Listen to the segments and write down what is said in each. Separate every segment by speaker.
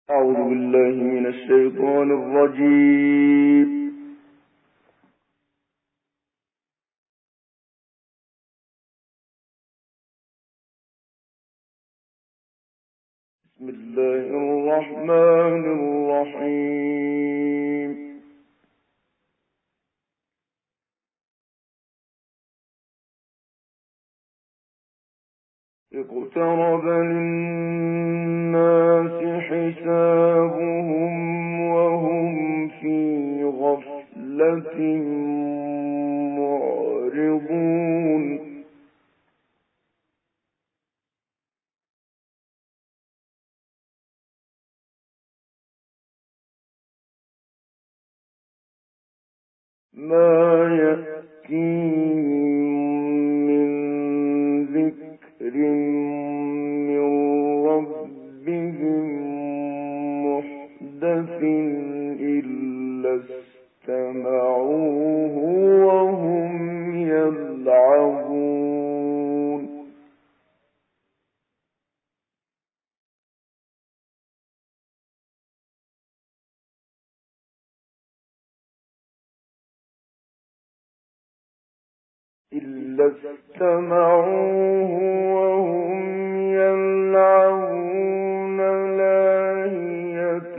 Speaker 1: أعوذ بالله من الشيطان الرجيم. بسم الله الرحمن الرحيم. اقترب للناس حسابهم وهم في غفلة معرضون. ما يأتيهم من ذكر من ربهم محدث إلا استمعوه وهم يلعبون. إلا استمعوه وهم يلعبون لاهية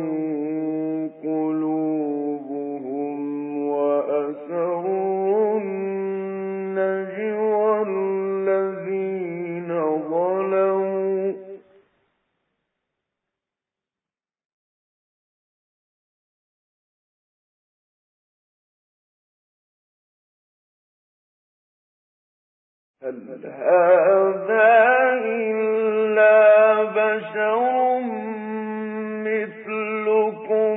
Speaker 1: قلوبهم وأسروا النجوى الذين ظلموا هل هذا إلا بشر مثلكم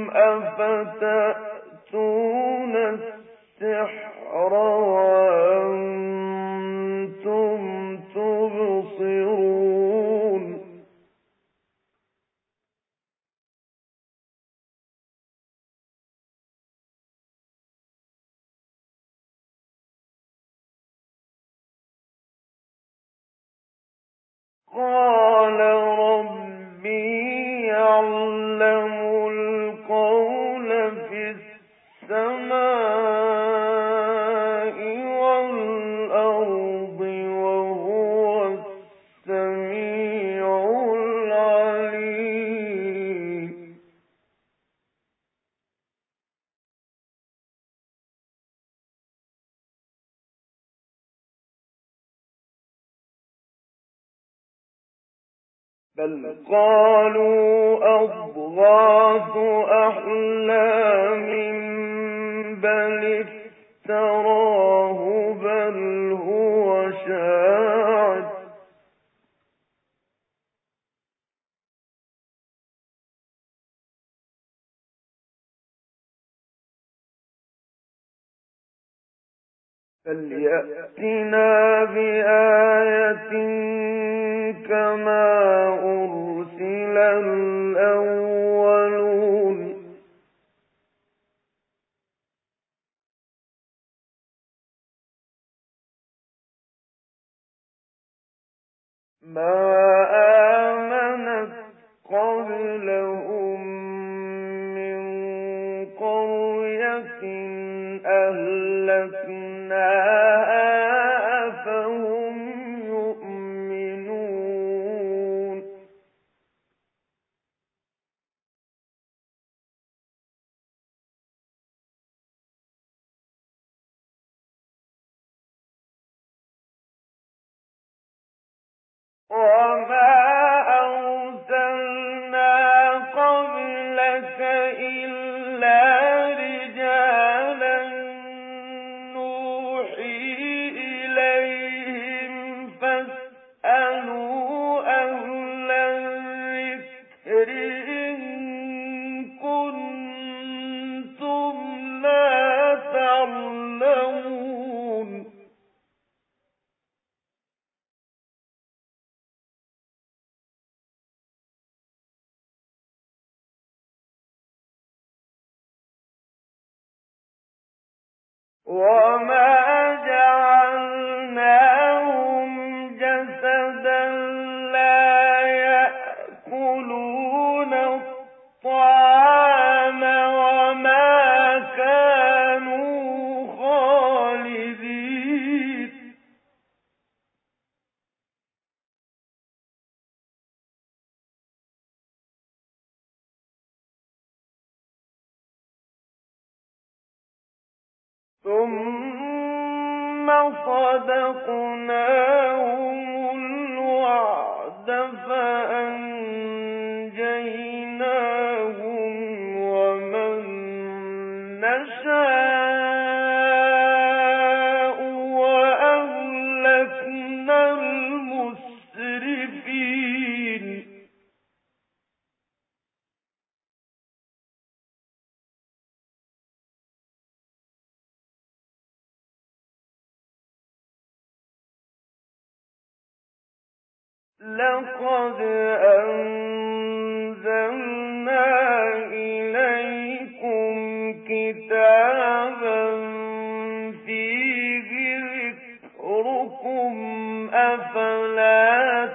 Speaker 1: أفتأتون السحر وأنتم تبصرون. قال ربي يعلم القول في السماء والأرض وهو السميع العليم. بل قالوا أضغاث أحلام بل افتراه بل هو شاعر فليأتنا بآية كما أرسل الأولون. ما آمنت قبلهم من قرية أهلكناها أفهم يؤمنون. وما أرسلنا قبلك إلا رجالا نوحي إليهم فاسألوا أهل الذكر إن كنتم لا تعلمون. وما جعلناهم جسدا لا يأكلون الطعام وما كانوا خالدين ثم صدقناهم الوعد فأنجيناهم ومن نشاء وأهلكنا المسرفين لقد أنزلنا إليكم كتابا فيه ذكركم أفلا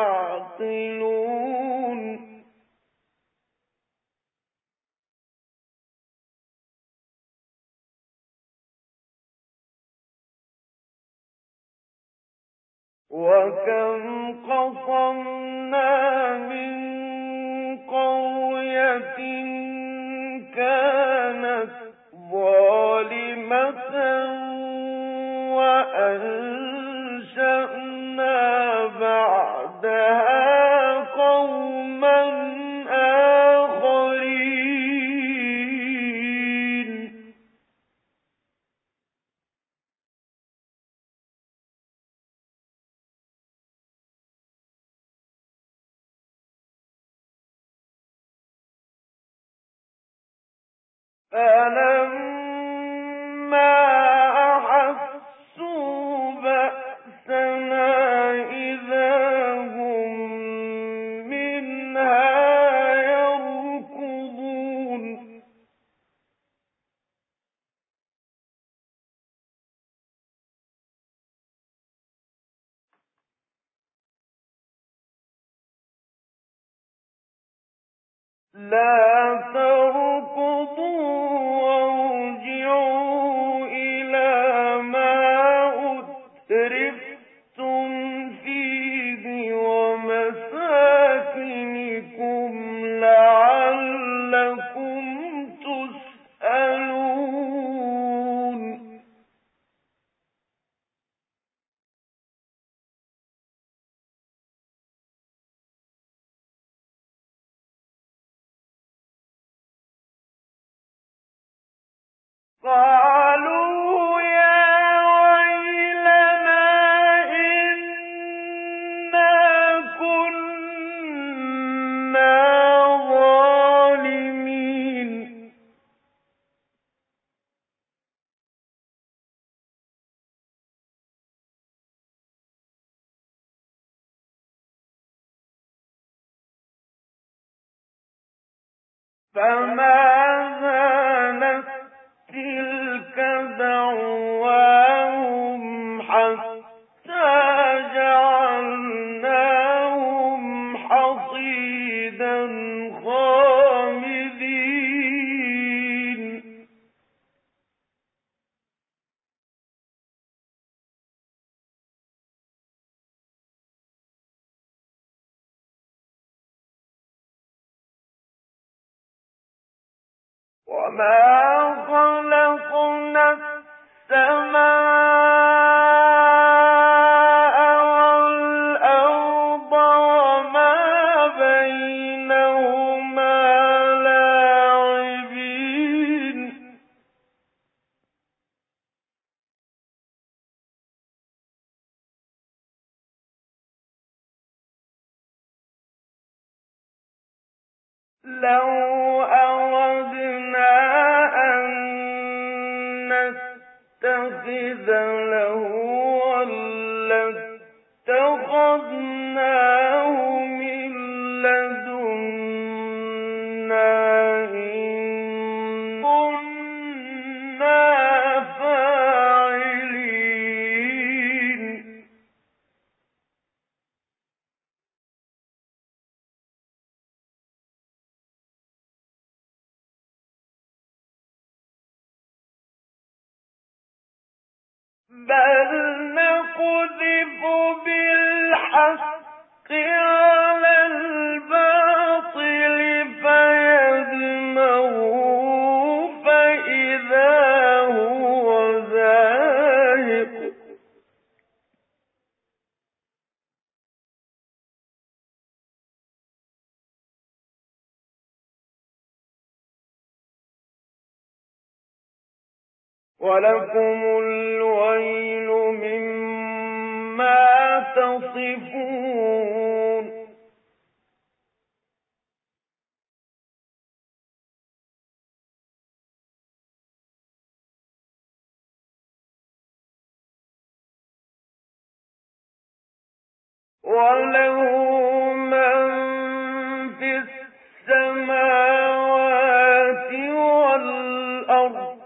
Speaker 1: تعقلون وكم قصمنا من قرية كانت ظالمة وأنشأنا بعدها قوما آخرين فلما أحسوا بأسنا إذا هم منها يركضون لا تركضوا وارجعوا إلى ما أترفتم فيه ومساكنكم لعلكم تسألون قالوا يا ويلنا إنا كنا ظالمين فماذا تلك دعواهم حتى جعلناهم حصيدا خامدين وما خلقنا السماء والأرض وما بينهما لاعبين لو أردنا أن نتخذ لهوا لاتخذناه من لدنا إن كنا فاعلين بل نقذف بالحق على الباطل فيدمغه فإذا هو زاهق ولكم الويل مما تصفون وله من في السماوات والأرض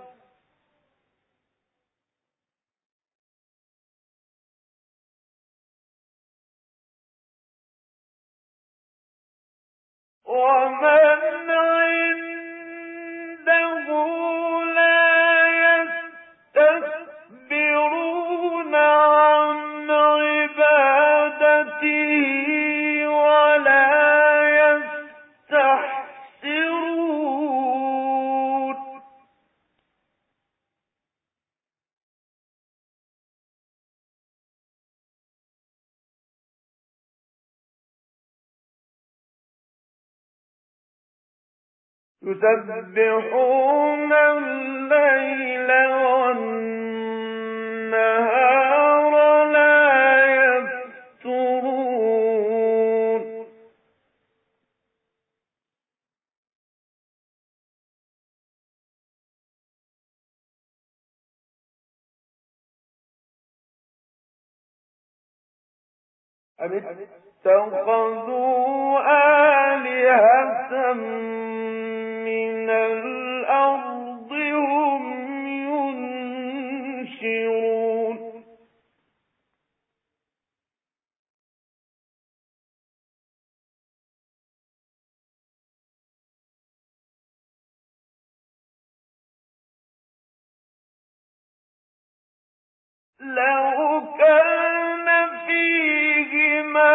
Speaker 1: ومن عنده لا يستكبرون عن عبادته ولا يستحسرون يسبحون الليل والنهار لا يفترون أم اتخذوا آلهة من الأرض هم ينشرون لو كان فيهما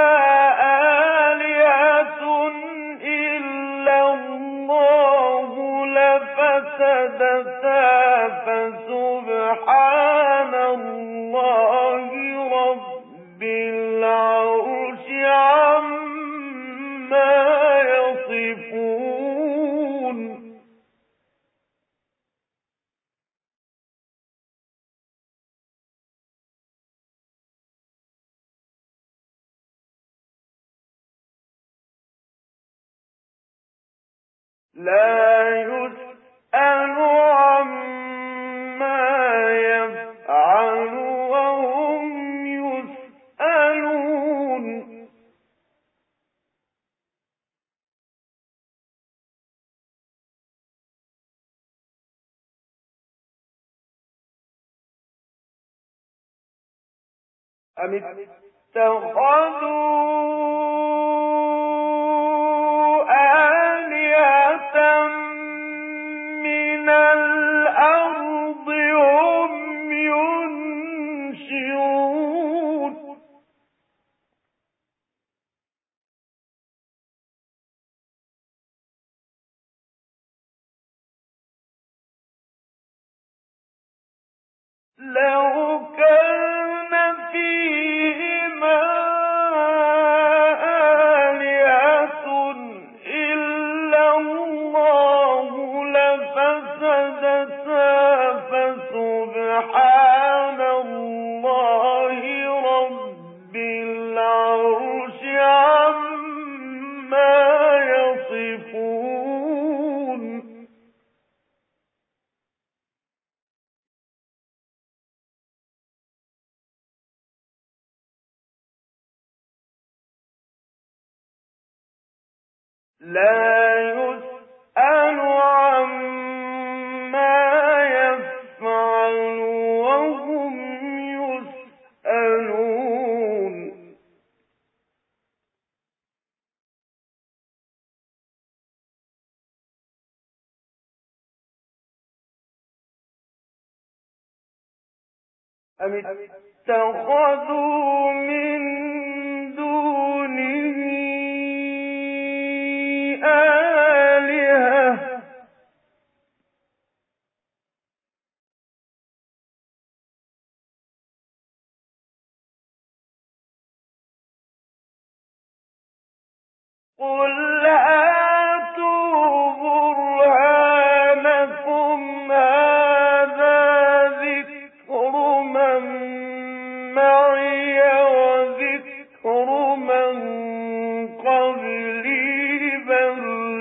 Speaker 1: آلهة إلا الله لفسدتا فسبحان الله رب العرش عما يصفون لا يسأل عما يفعل وهم يسألون أم اتخذوا آلهة من الأرض هم ينشرون لو كان فيهما آلهة إلا الله لفسدتا فسبحان الله رب العرش عما يصفون لا يسأل عما يفعل وهم يسألون أم اتخذوا من دونه آلهة قل هاتوا برهانكم هذا ذكر من معي وذكر من قبلي بل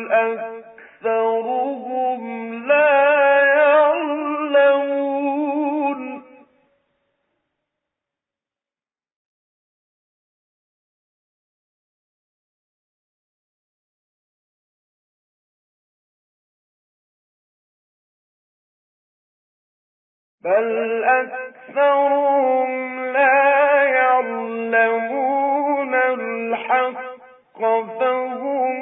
Speaker 1: أكثرهم لا يعلمون بل أكثرهم لا يعلمون الحق فهم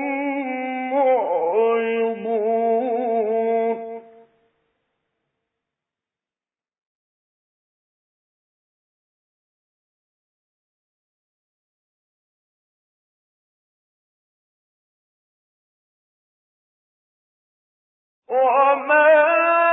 Speaker 1: معرضون وما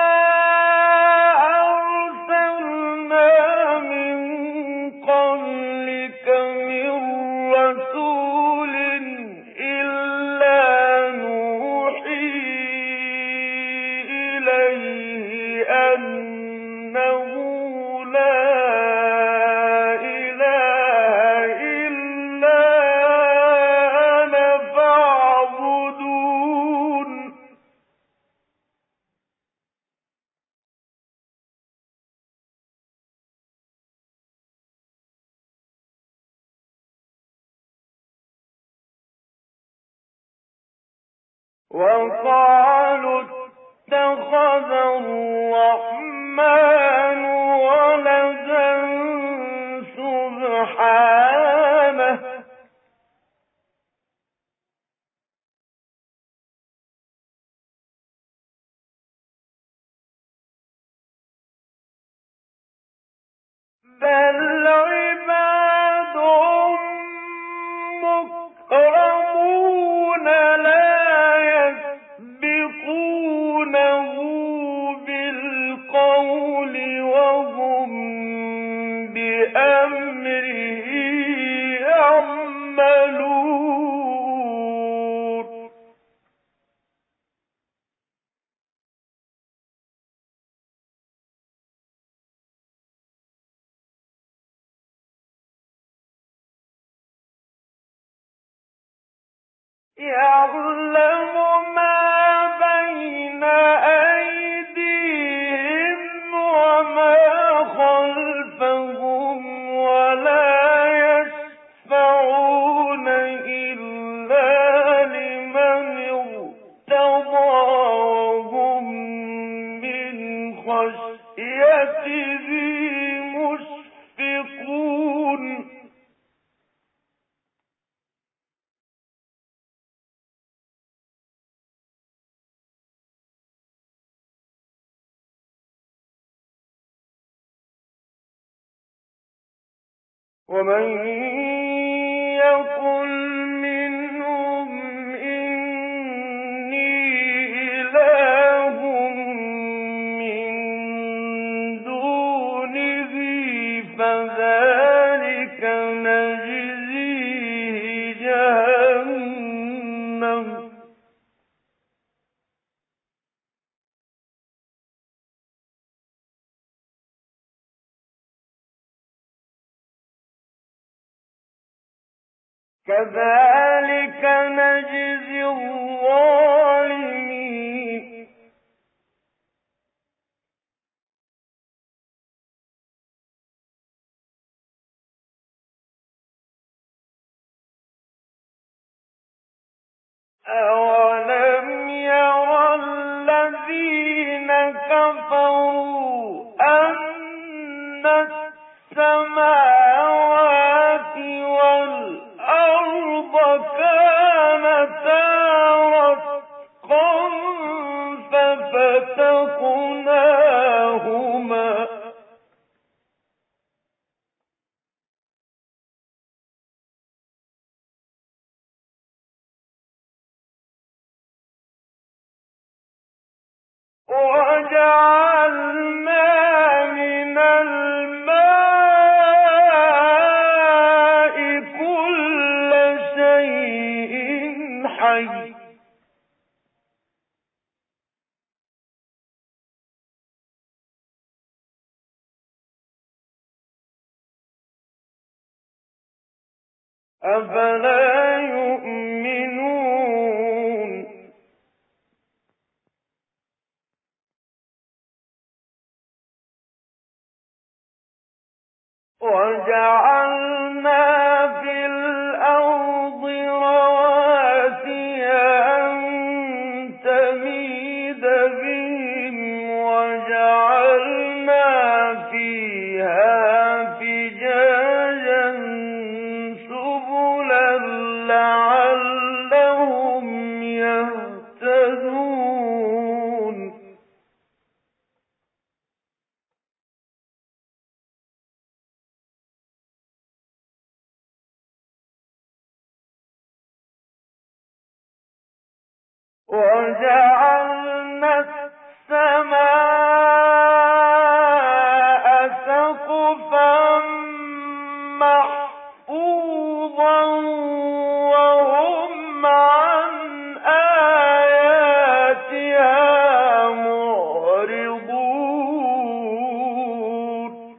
Speaker 1: وقالوا اتخذ الرحمن ولدا سبحانه بل عباد مكرمون لا يسبقونه بالقول وهم بأمره يعملون يعلم ما بين أيديهم وما خلفهم ولا يشفعون إلا لمن ارتضى وهم من خشيته مشفقون ومن يقل منهم إني إله من دونه فذلك نجزيه جهنم كذلك نجزي الظالمين أولم ير الذين كفروا أن السماوات والأرض كانتا رتقا ففتقناهما وجعلنا من الماء كل شيء حي أفلا يؤمنون وجعلنا في الأرض رواسي أن تميد بهم وجعلنا فيها فجاجا سبلا لعلهم يهتدون وجعلنا السماء سقفا محفوظا وهم عن آياتها معرضون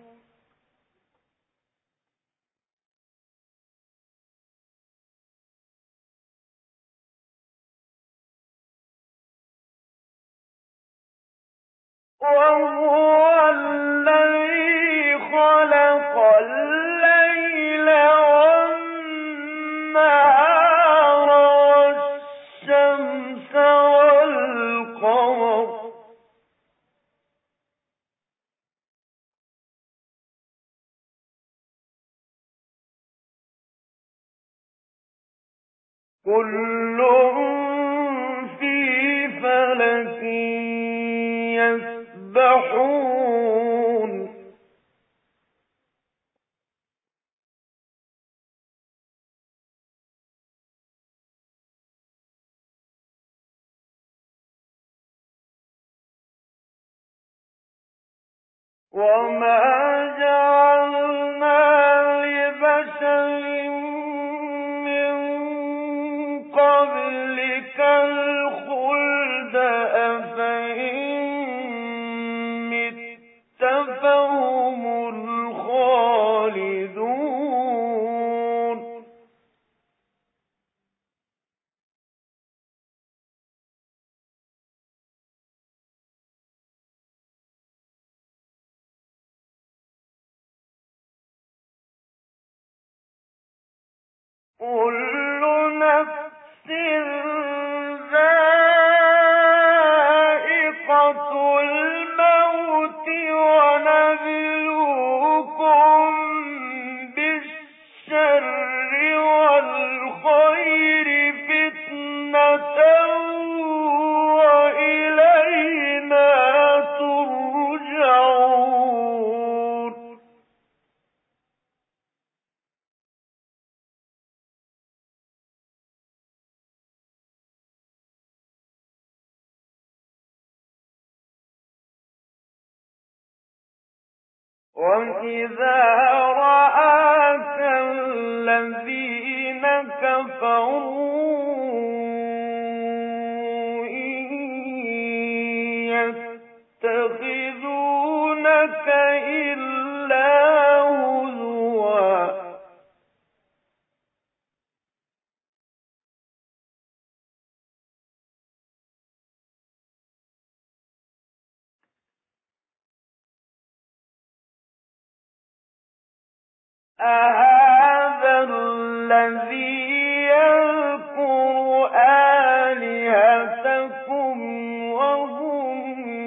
Speaker 1: وهو الذي خلق الليل والنهار والشمس والقمر كل في فلك يسبحون وما جعلنا لبشر من قبلك الخلد أفإن مت فهم الخالدون كل نفس ذائقة الموت ونبلوكم بالشر والخير فتنة وإلينا ترجعون وَإِذَا رَآكَ الَّذِينَ كَفَرُوا إِن يَتَّخِذُونَكَ إِلَّا هُزُوًا أَهَٰذَا الَّذِي يَذْكُرُ آلِهَتَكُمْ وَهُم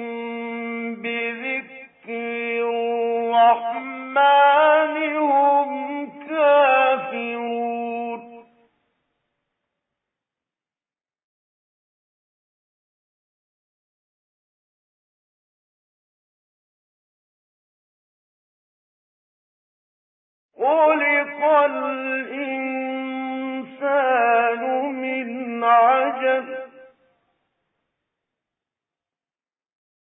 Speaker 1: بِذِكْرِ الرَّحْمَٰنِ هُمْ كَافِرُونَ خُلِقَ الْإِنسَانُ مِنْ عَجَلٍ ۚ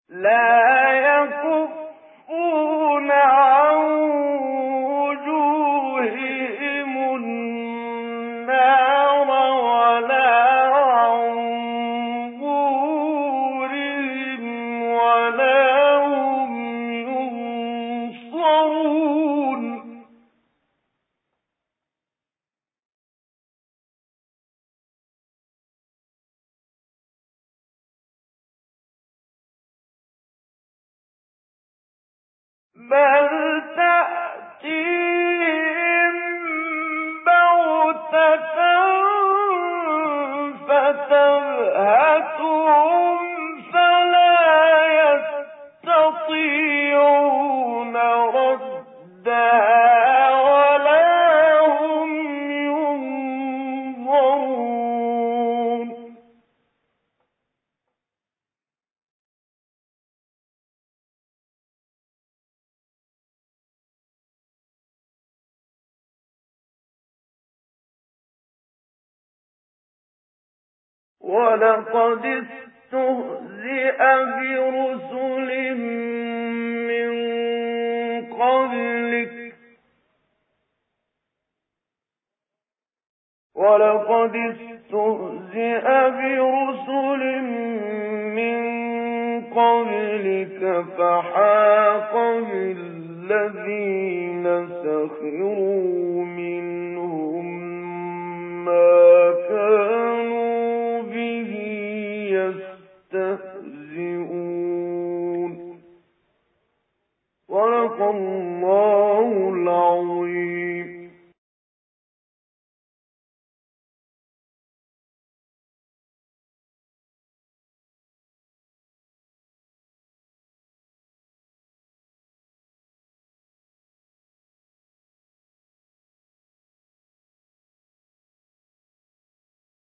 Speaker 1: لا يكفون عن وجوههم النار ولا عن ظهورهم ولا هم ينصرون بل تأتيهم بغتة فتبهتهم فلا يستطيعون ردها ولا هم ينظرون ولقد استهزئ برسل من قبلك فحاق بالذين سخروا منهم ما كانوا به يستهزئون